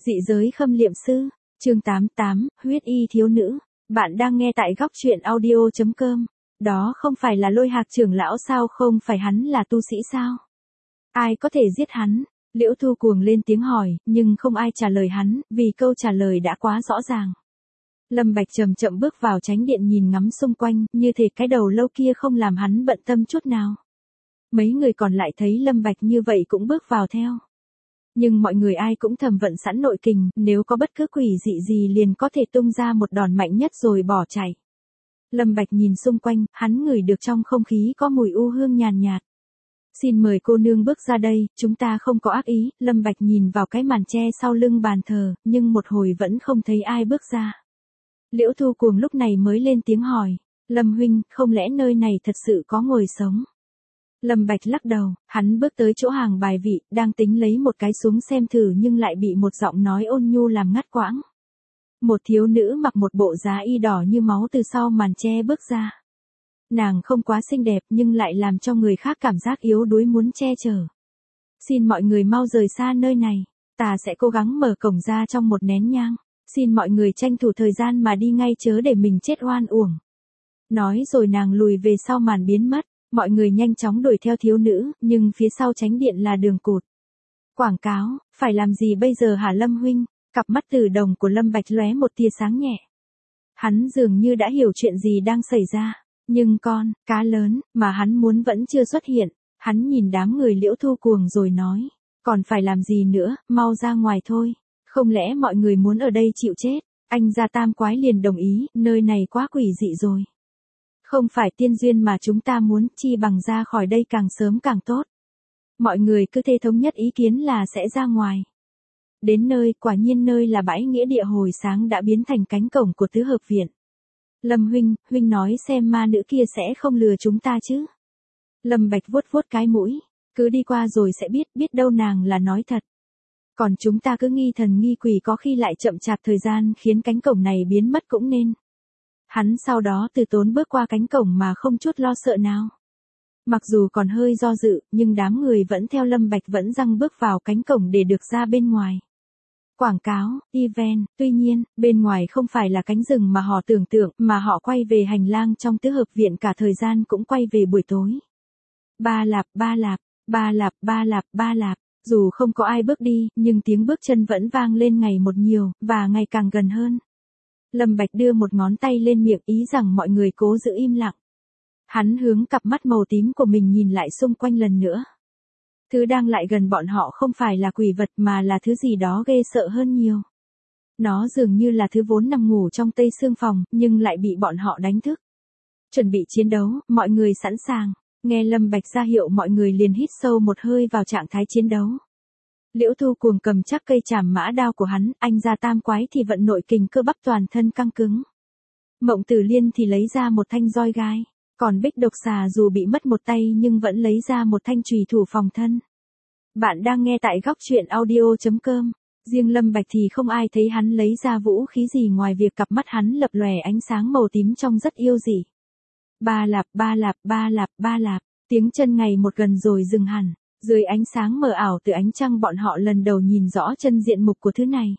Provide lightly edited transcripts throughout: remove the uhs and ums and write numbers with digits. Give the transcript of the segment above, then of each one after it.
Dị giới khâm liệm sư, chương 88, huyết y thiếu nữ. Bạn đang nghe tại góc truyện audio.com. Đó không phải là Lôi Hạc trưởng lão sao, không phải hắn là tu sĩ sao? Ai có thể giết hắn? Liễu Thu cuồng lên tiếng hỏi, nhưng không ai trả lời hắn, vì câu trả lời đã quá rõ ràng. Lâm Bạch chậm chậm bước vào chánh điện nhìn ngắm xung quanh, như thể cái đầu lâu kia không làm hắn bận tâm chút nào. Mấy người còn lại thấy Lâm Bạch như vậy cũng bước vào theo. Nhưng mọi người ai cũng thầm vận sẵn nội kình, nếu có bất cứ quỷ dị gì liền có thể tung ra một đòn mạnh nhất rồi bỏ chạy. Lâm Bạch nhìn xung quanh, hắn ngửi được trong không khí có mùi u hương nhàn nhạt. Xin mời cô nương bước ra đây, chúng ta không có ác ý. Lâm Bạch nhìn vào cái màn che sau lưng bàn thờ, nhưng một hồi vẫn không thấy ai bước ra. Liễu Thu cuồng lúc này mới lên tiếng hỏi, Lâm huynh, không lẽ nơi này thật sự có ngồi sống? Lâm Bạch lắc đầu, hắn bước tới chỗ hàng bài vị, đang tính lấy một cái xuống xem thử nhưng lại bị một giọng nói ôn nhu làm ngắt quãng. Một thiếu nữ mặc một bộ giá y đỏ như máu từ sau màn che bước ra. Nàng không quá xinh đẹp nhưng lại làm cho người khác cảm giác yếu đuối muốn che chở. Xin mọi người mau rời xa nơi này, ta sẽ cố gắng mở cổng ra trong một nén nhang. Xin mọi người tranh thủ thời gian mà đi ngay chớ để mình chết oan uổng. Nói rồi nàng lùi về sau màn biến mất. Mọi người nhanh chóng đuổi theo thiếu nữ, nhưng phía sau chánh điện là đường cụt. Quảng cáo, phải làm gì bây giờ hả Lâm huynh? Cặp mắt từ đồng của Lâm Bạch lóe một tia sáng nhẹ. Hắn dường như đã hiểu chuyện gì đang xảy ra, nhưng con, cá lớn, mà hắn muốn vẫn chưa xuất hiện. Hắn nhìn đám người Liễu Thu cuồng rồi nói, còn phải làm gì nữa, mau ra ngoài thôi. Không lẽ mọi người muốn ở đây chịu chết? Anh Gia Tam Quái liền đồng ý, nơi này quá quỷ dị rồi. Không phải tiên duyên mà chúng ta muốn, chi bằng ra khỏi đây càng sớm càng tốt. Mọi người cứ thế thống nhất ý kiến là sẽ ra ngoài. Đến nơi, quả nhiên nơi là bãi nghĩa địa hồi sáng đã biến thành cánh cổng của tứ hợp viện. Lâm huynh nói xem ma nữ kia sẽ không lừa chúng ta chứ? Lâm Bạch vuốt vuốt cái mũi, cứ đi qua rồi sẽ biết đâu nàng là nói thật. Còn chúng ta cứ nghi thần nghi quỷ có khi lại chậm chạp thời gian khiến cánh cổng này biến mất cũng nên. Hắn sau đó từ tốn bước qua cánh cổng mà không chút lo sợ nào. Mặc dù còn hơi do dự, nhưng đám người vẫn theo Lâm Bạch vẫn răng bước vào cánh cổng để được ra bên ngoài. Quảng cáo, event, tuy nhiên, bên ngoài không phải là cánh rừng mà họ tưởng tượng, mà họ quay về hành lang trong tứ hợp viện, cả thời gian cũng quay về buổi tối. Ba lạp, ba lạp, ba lạp, ba lạp, ba lạp, dù không có ai bước đi, nhưng tiếng bước chân vẫn vang lên ngày một nhiều, và ngày càng gần hơn. Lâm Bạch đưa một ngón tay lên miệng ý rằng mọi người cố giữ im lặng. Hắn hướng cặp mắt màu tím của mình nhìn lại xung quanh lần nữa. Thứ đang lại gần bọn họ không phải là quỷ vật mà là thứ gì đó ghê sợ hơn nhiều. Nó dường như là thứ vốn nằm ngủ trong tây xương phòng, nhưng lại bị bọn họ đánh thức. Chuẩn bị chiến đấu, mọi người sẵn sàng. Nghe Lâm Bạch ra hiệu mọi người liền hít sâu một hơi vào trạng thái chiến đấu. Liễu Thu cuồng cầm chắc cây trảm mã đao của hắn, anh Gia Tam Quái thì vận nội kình cơ bắp toàn thân căng cứng. Mộng Tử Liên thì lấy ra một thanh roi gai, còn Bích Độc Xà dù bị mất một tay nhưng vẫn lấy ra một thanh chùy thủ phòng thân. Bạn đang nghe tại góc truyện audio.com. Riêng Lâm Bạch thì không ai thấy hắn lấy ra vũ khí gì ngoài việc cặp mắt hắn lập lòe ánh sáng màu tím trông rất yêu dị. Ba lạp, ba lạp, ba lạp, ba lạp, tiếng chân ngày một gần rồi dừng hẳn. Dưới ánh sáng mờ ảo từ ánh trăng bọn họ lần đầu nhìn rõ chân diện mục của thứ này.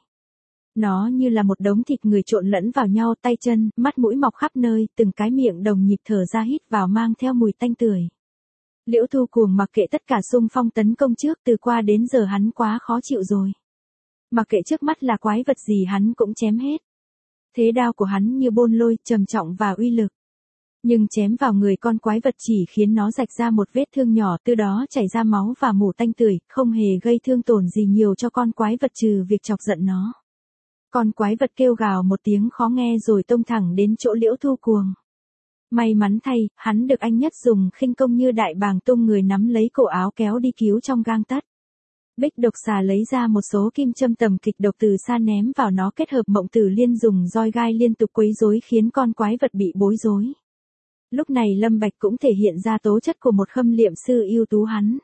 Nó như là một đống thịt người trộn lẫn vào nhau, tay chân, mắt mũi mọc khắp nơi, từng cái miệng đồng nhịp thở ra hít vào mang theo mùi tanh tưởi. Liễu Thu cuồng mặc kệ tất cả xung phong tấn công trước, từ qua đến giờ hắn quá khó chịu rồi. Mặc kệ trước mắt là quái vật gì hắn cũng chém hết. Thế đao của hắn như bôn lôi, trầm trọng và uy lực. Nhưng chém vào người con quái vật chỉ khiến nó rạch ra một vết thương nhỏ, từ đó chảy ra máu và mủ tanh tưởi, không hề gây thương tổn gì nhiều cho con quái vật trừ việc chọc giận nó. Con quái vật kêu gào một tiếng khó nghe rồi tông thẳng đến chỗ Liễu Thu cuồng. May mắn thay, hắn được anh Nhất dùng khinh công như đại bàng tung người nắm lấy cổ áo kéo đi cứu trong gang tấc. Bích Độc Xà lấy ra một số kim châm tầm kịch độc từ xa ném vào nó, kết hợp Mộng Tử Liên dùng roi gai liên tục quấy rối khiến con quái vật bị bối rối. Lúc này Lâm Bạch cũng thể hiện ra tố chất của một khâm liệm sư ưu tú hắn.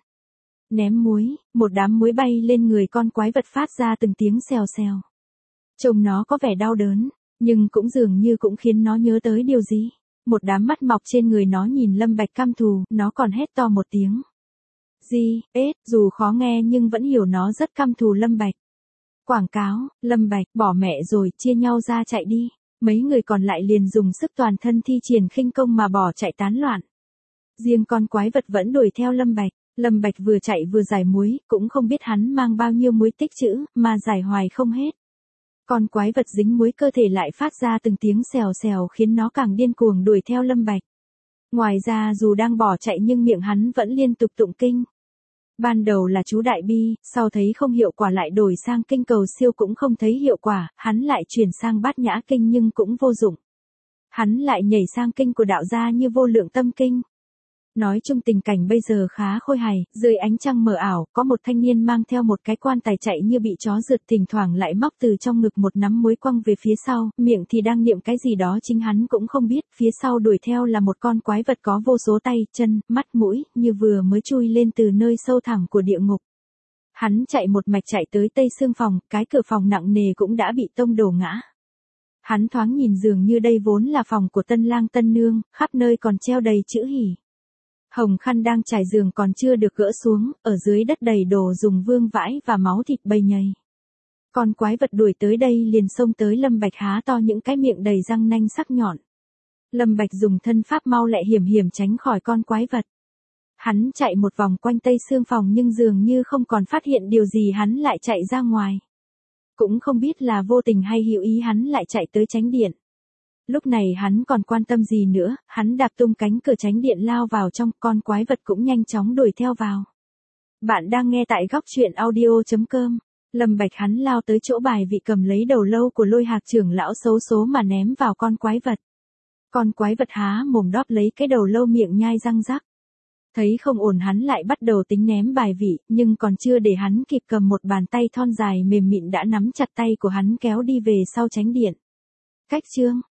Ném muối, một đám muối bay lên người con quái vật phát ra từng tiếng xèo xèo. Trông nó có vẻ đau đớn, nhưng cũng dường như cũng khiến nó nhớ tới điều gì. Một đám mắt mọc trên người nó nhìn Lâm Bạch căm thù, nó còn hét to một tiếng. Dù khó nghe nhưng vẫn hiểu nó rất căm thù Lâm Bạch. Quảng cáo, Lâm Bạch, bỏ mẹ rồi, chia nhau ra chạy đi. Mấy người còn lại liền dùng sức toàn thân thi triển khinh công mà bỏ chạy tán loạn. Riêng con quái vật vẫn đuổi theo Lâm Bạch. Lâm Bạch vừa chạy vừa giải muối, cũng không biết hắn mang bao nhiêu muối tích trữ, mà giải hoài không hết. Con quái vật dính muối cơ thể lại phát ra từng tiếng xèo xèo khiến nó càng điên cuồng đuổi theo Lâm Bạch. Ngoài ra dù đang bỏ chạy nhưng miệng hắn vẫn liên tục tụng kinh. Ban đầu là chú Đại Bi, sau thấy không hiệu quả lại đổi sang kinh cầu siêu cũng không thấy hiệu quả, hắn lại chuyển sang Bát Nhã kinh nhưng cũng vô dụng. Hắn lại nhảy sang kinh của đạo gia như Vô Lượng Tâm kinh. Nói chung tình cảnh bây giờ khá khôi hài, dưới ánh trăng mờ ảo, có một thanh niên mang theo một cái quan tài chạy như bị chó rượt, thỉnh thoảng lại móc từ trong ngực một nắm muối quăng về phía sau, miệng thì đang niệm cái gì đó chính hắn cũng không biết, phía sau đuổi theo là một con quái vật có vô số tay, chân, mắt, mũi, như vừa mới chui lên từ nơi sâu thẳm của địa ngục. Hắn chạy một mạch chạy tới Tây Xương phòng, cái cửa phòng nặng nề cũng đã bị tông đổ ngã. Hắn thoáng nhìn dường như đây vốn là phòng của tân lang tân nương, khắp nơi còn treo đầy chữ hỉ. Hồng khăn đang trải giường còn chưa được gỡ xuống, ở dưới đất đầy đồ dùng vương vãi và máu thịt bầy nhầy. Con quái vật đuổi tới đây liền xông tới Lâm Bạch há to những cái miệng đầy răng nanh sắc nhọn. Lâm Bạch dùng thân pháp mau lẹ hiểm hiểm tránh khỏi con quái vật. Hắn chạy một vòng quanh Tây Xương phòng nhưng dường như không còn phát hiện điều gì, hắn lại chạy ra ngoài. Cũng không biết là vô tình hay hữu ý hắn lại chạy tới chánh điện. Lúc này hắn còn quan tâm gì nữa, hắn đạp tung cánh cửa chánh điện lao vào trong, con quái vật cũng nhanh chóng đuổi theo vào. Bạn đang nghe tại góc truyện audio.com. Lâm Bạch hắn lao tới chỗ bài vị, cầm lấy đầu lâu của Lôi Hạc trưởng lão xấu số mà ném vào con quái vật. Con quái vật há mồm đóp lấy cái đầu lâu, miệng nhai răng rắc. Thấy không ổn hắn lại bắt đầu tính ném bài vị, nhưng còn chưa để hắn kịp cầm, một bàn tay thon dài mềm mịn đã nắm chặt tay của hắn kéo đi về sau chánh điện. Cách chương